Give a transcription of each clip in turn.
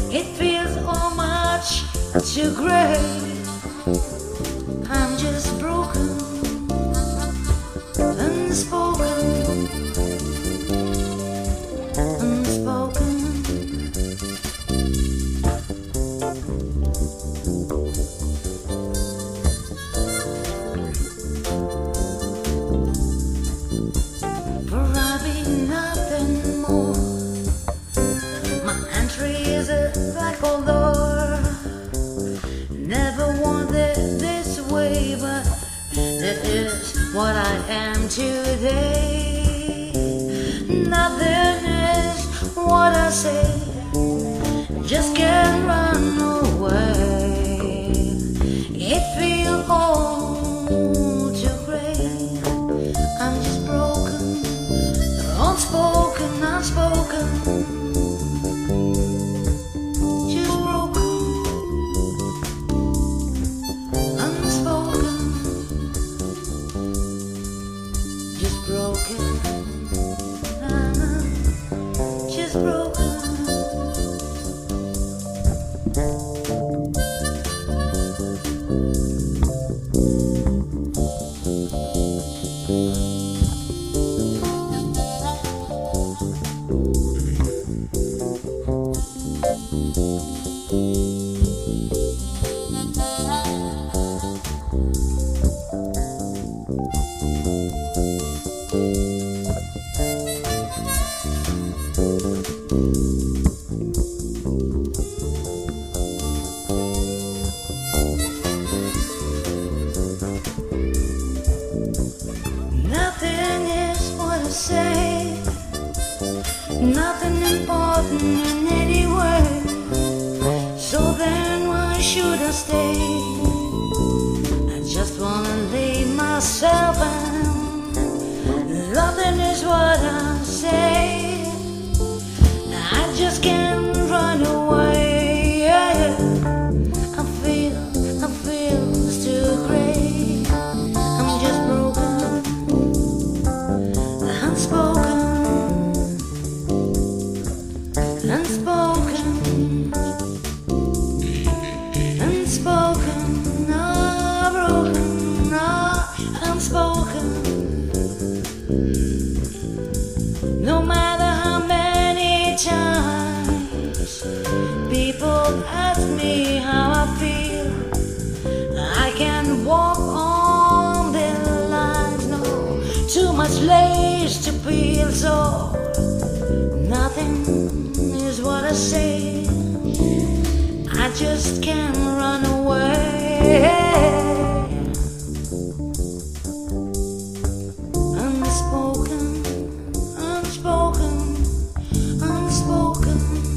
It feels all much too great. I'm just broken, unspoken, unspoken. For I'll be nothing more. My entry is a black hole door. Never wanted this way, but it is what I am today. Nothing is what I say, just can't run away. It feels all too great. I'm just broken, unspoken, unspoken. Just broken, unspoken. Just broken, just broken. Nothing is what I say, nothing important in any way. So then why should I stay? I just wanna lay myself down. Nothing is what I say, I just can't run away. Yeah. I feel it's too great. I'm just broken, unspoken, unspoken, unspoken, broken, unspoken. No matter how many times people ask me how I feel, I can walk on their lines. No, too much lace to peel, so nothing is what I say. I just can't run away. Unspoken, unspoken, unspoken.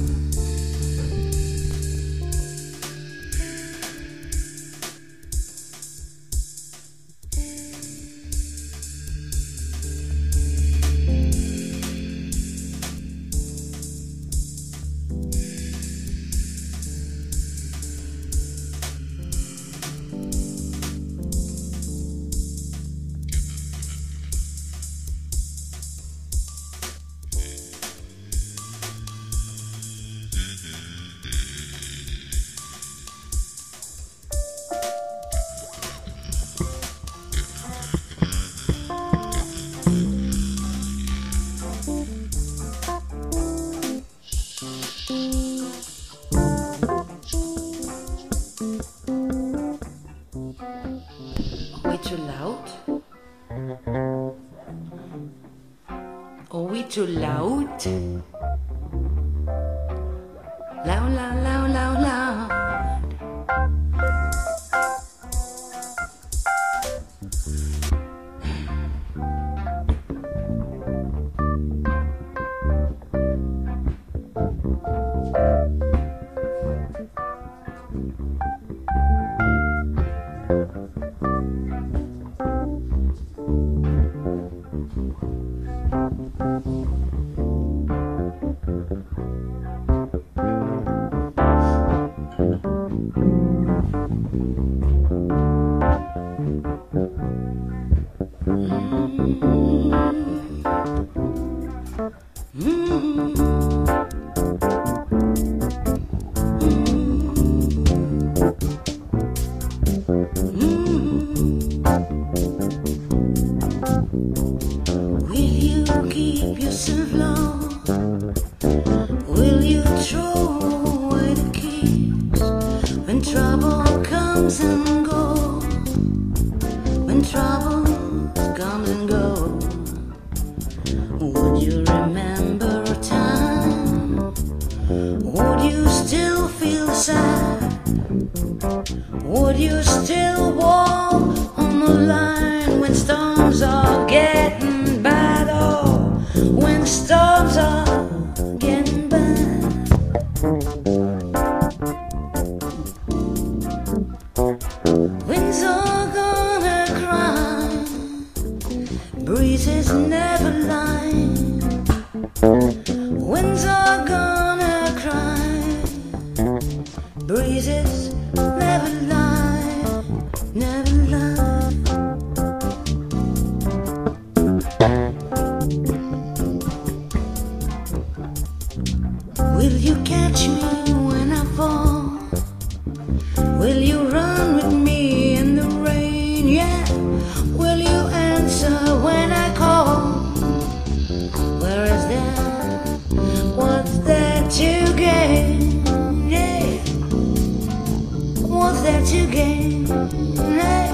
Are we too loud? Are we too loud? Loud, loud, loud, loud, loud. comes and goes, when troubles come and go, would you remember a time? Would you still feel sad? Would you still walk on the line when storms are getting bad? Oh, when storms are getting bad. Winds are gonna cry, breezes never lie. Winds are gonna cry, breezes never lie, never lie. Will you catch me when I fall? Will you run with me in the rain? Yeah. Will you answer when I call? Where is there? What's there to gain? Yeah. What's there to gain? Yeah.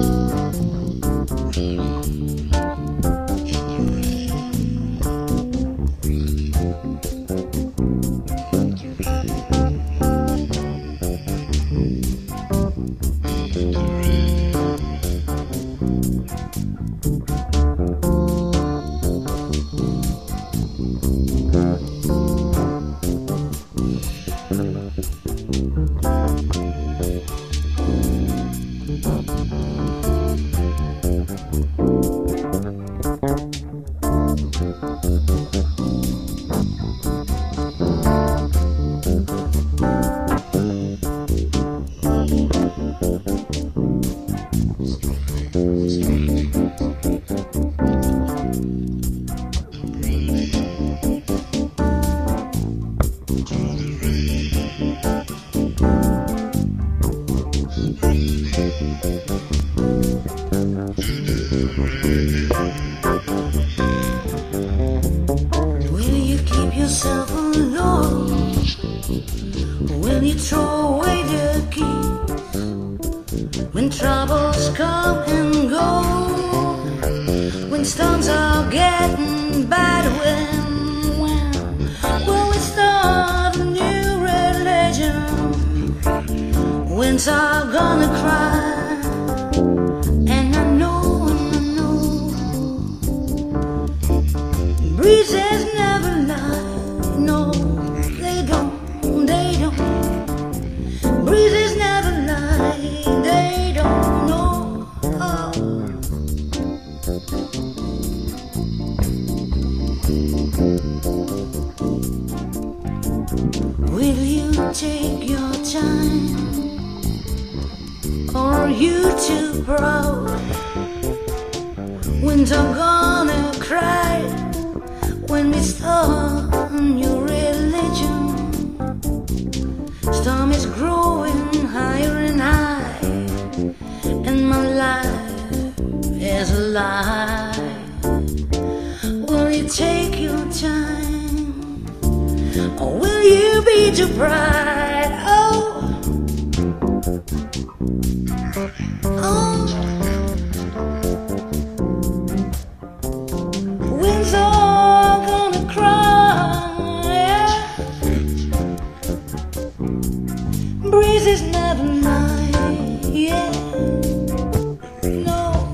Will you keep yourself alone? Will you throw away the keys when troubles come and go? When storms are getting bad, when will we start a new religion? Winds are gonna cry. Breezes never lie, no, they don't, they don't. Breezes never lie, they don't know. Oh. Will you take your time, or are you too proud? Winds are gonna cry when we start a new religion. Storm is growing higher and high, and my life is a lie. Will you take your time, or will you be too bright? Oh, oh. Winds are gonna cry, yeah. Breezes never lie, yeah. No.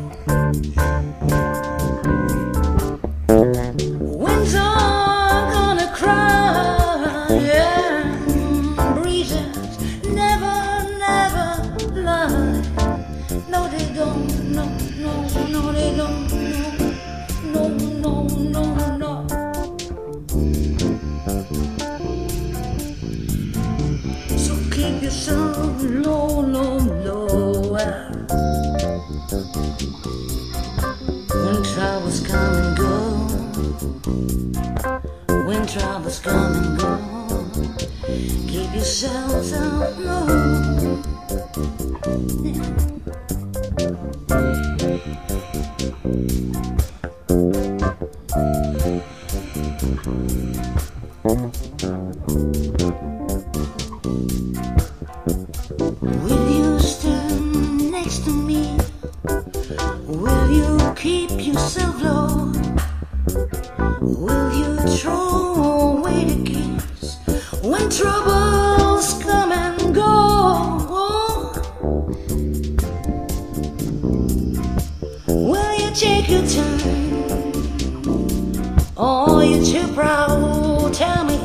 Winds are gonna cry, yeah. Breezes never, never lie. No, they don't, no, no, no, they don't, no, no, no, no. So keep yourself low, low, low. When troubles come and go, when troubles come and go, keep yourself low. Yeah. Will you still your time, or you're too proud. Tell me,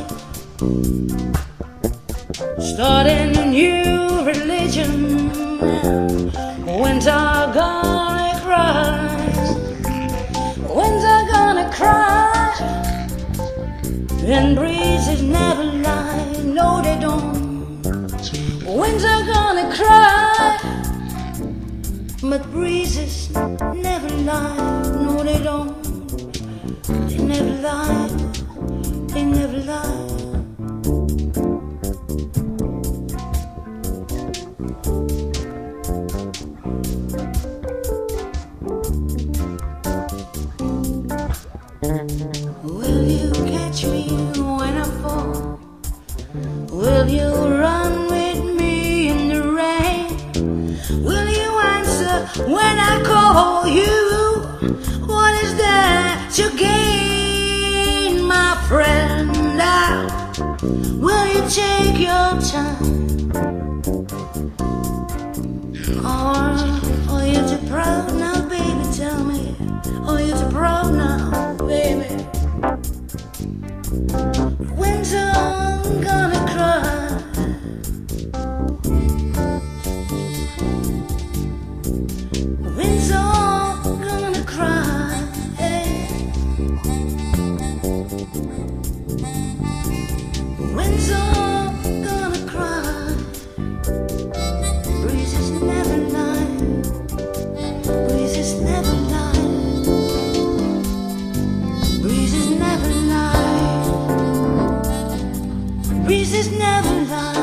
starting a new religion. When's I gonna cry? When's I gonna cry? And breezes never lie, no they don't. When's I gonna cry? But breezes never lie, no they don't. They never lie, they never lie. Will you catch me when I fall? Will you run with me in the rain? Will you answer when I call you? What is there to gain, my friend? Will you take your time? Or are you too proud now, baby? Tell me, are you too proud now, baby? When's I'm gonna cry? When's I'm gonna cry? Hey. When's I'm gonna cry? Breezes never lie. Breezes never lie. Breezes never lie. Breezes never lie.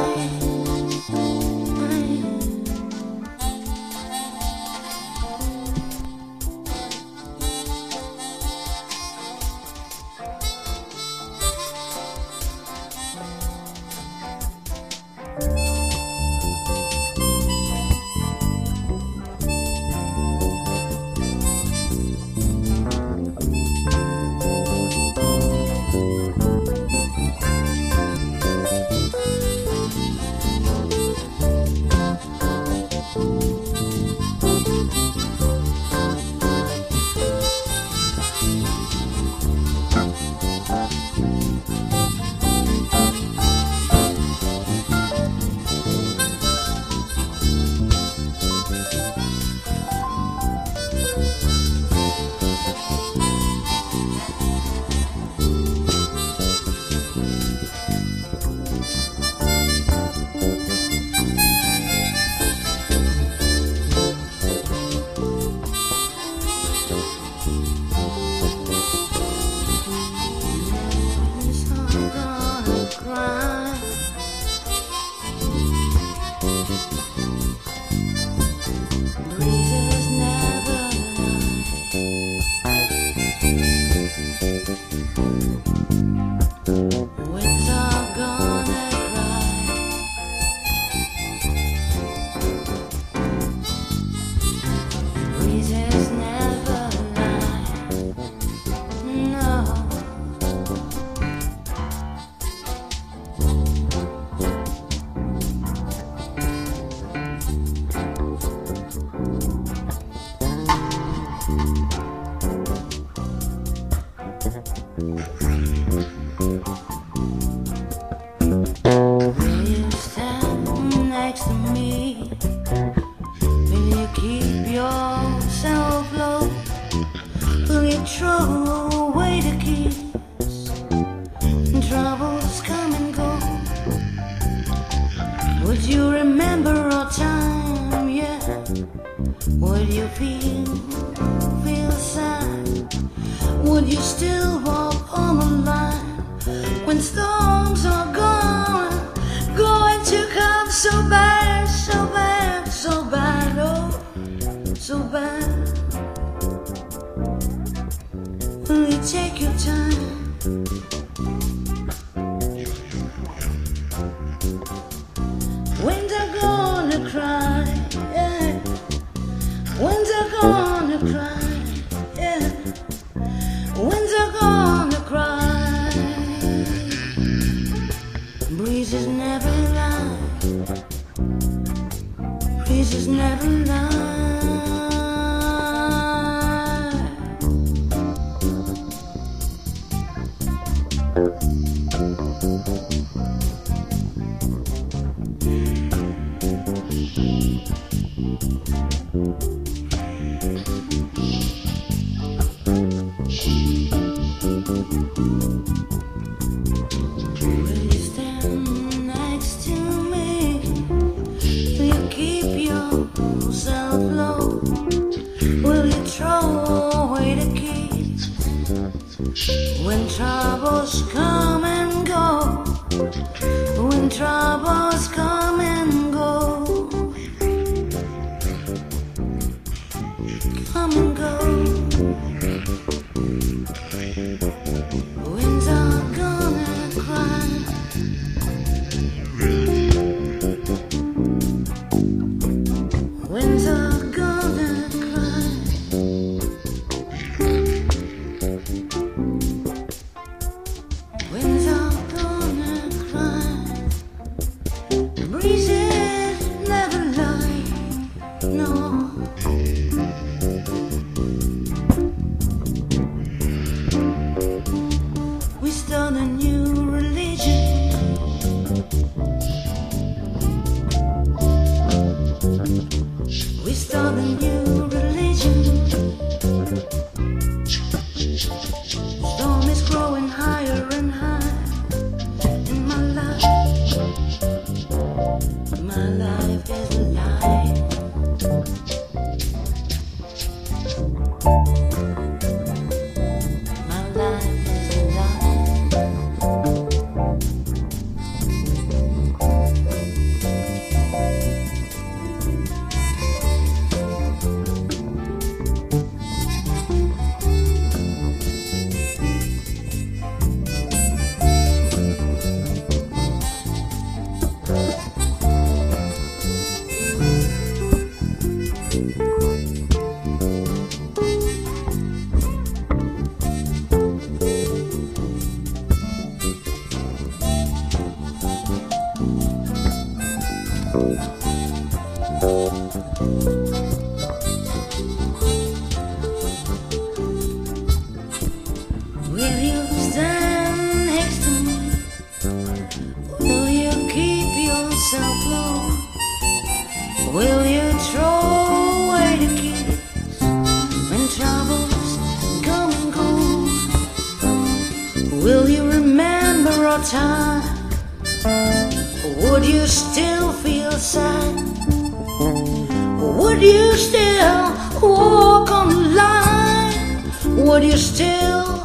Will you stand next to me? Will you keep yourself low? Will you throw away the keys? Troubles come and go. Would you remember our time? Yeah. Would you feel sad? Would you still walk on the line when storms are gone? Going to come so bad, so bad, so bad, oh, so bad. Will you take your time? When's I gonna cry? Yeah. When's I gonna cry? Yeah. When's I gonna cry? Breezes never lie. Will you stand next to me? Will you keep yourself low? Will you throw away the keys when troubles come and go? When troubles come and go, come and go. Winds are gonna cry. Winds are gonna cry. Winds are gonna cry. The breezes never lie. No. We start a new religion. We start a new religion. Storm is growing higher and higher in my life. My life is a lie. My life is a lie. Will you stand next to me? Will you keep yourself low? Will you throw away the keys when troubles come and go? Will you remember our time? Or would you still feel sad? Or would you still walk on the line? Would you still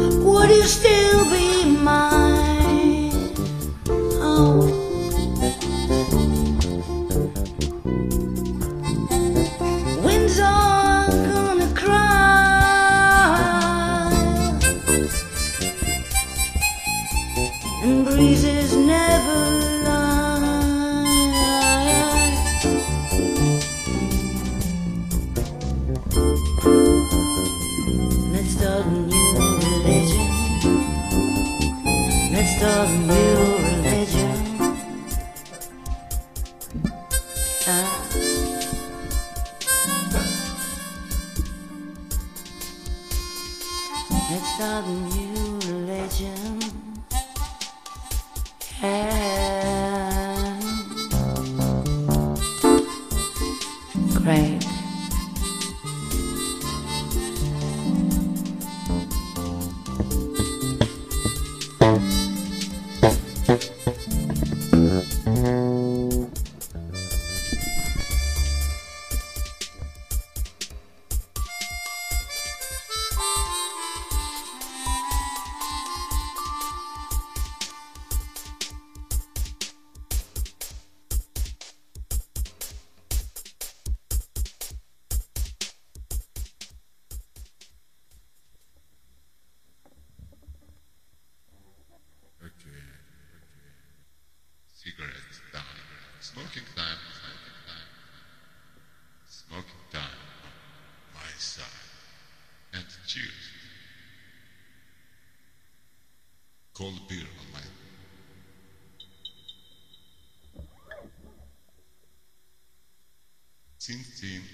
be mine? Oh. Winds are gonna cry, and breezes never lie. Let's start a new religion. Let's start a new religion. Let's start a new religion. Great. Cigarettes time. Smoking time. Smoking time. My side. And cheers. Cold beer on my. Scene.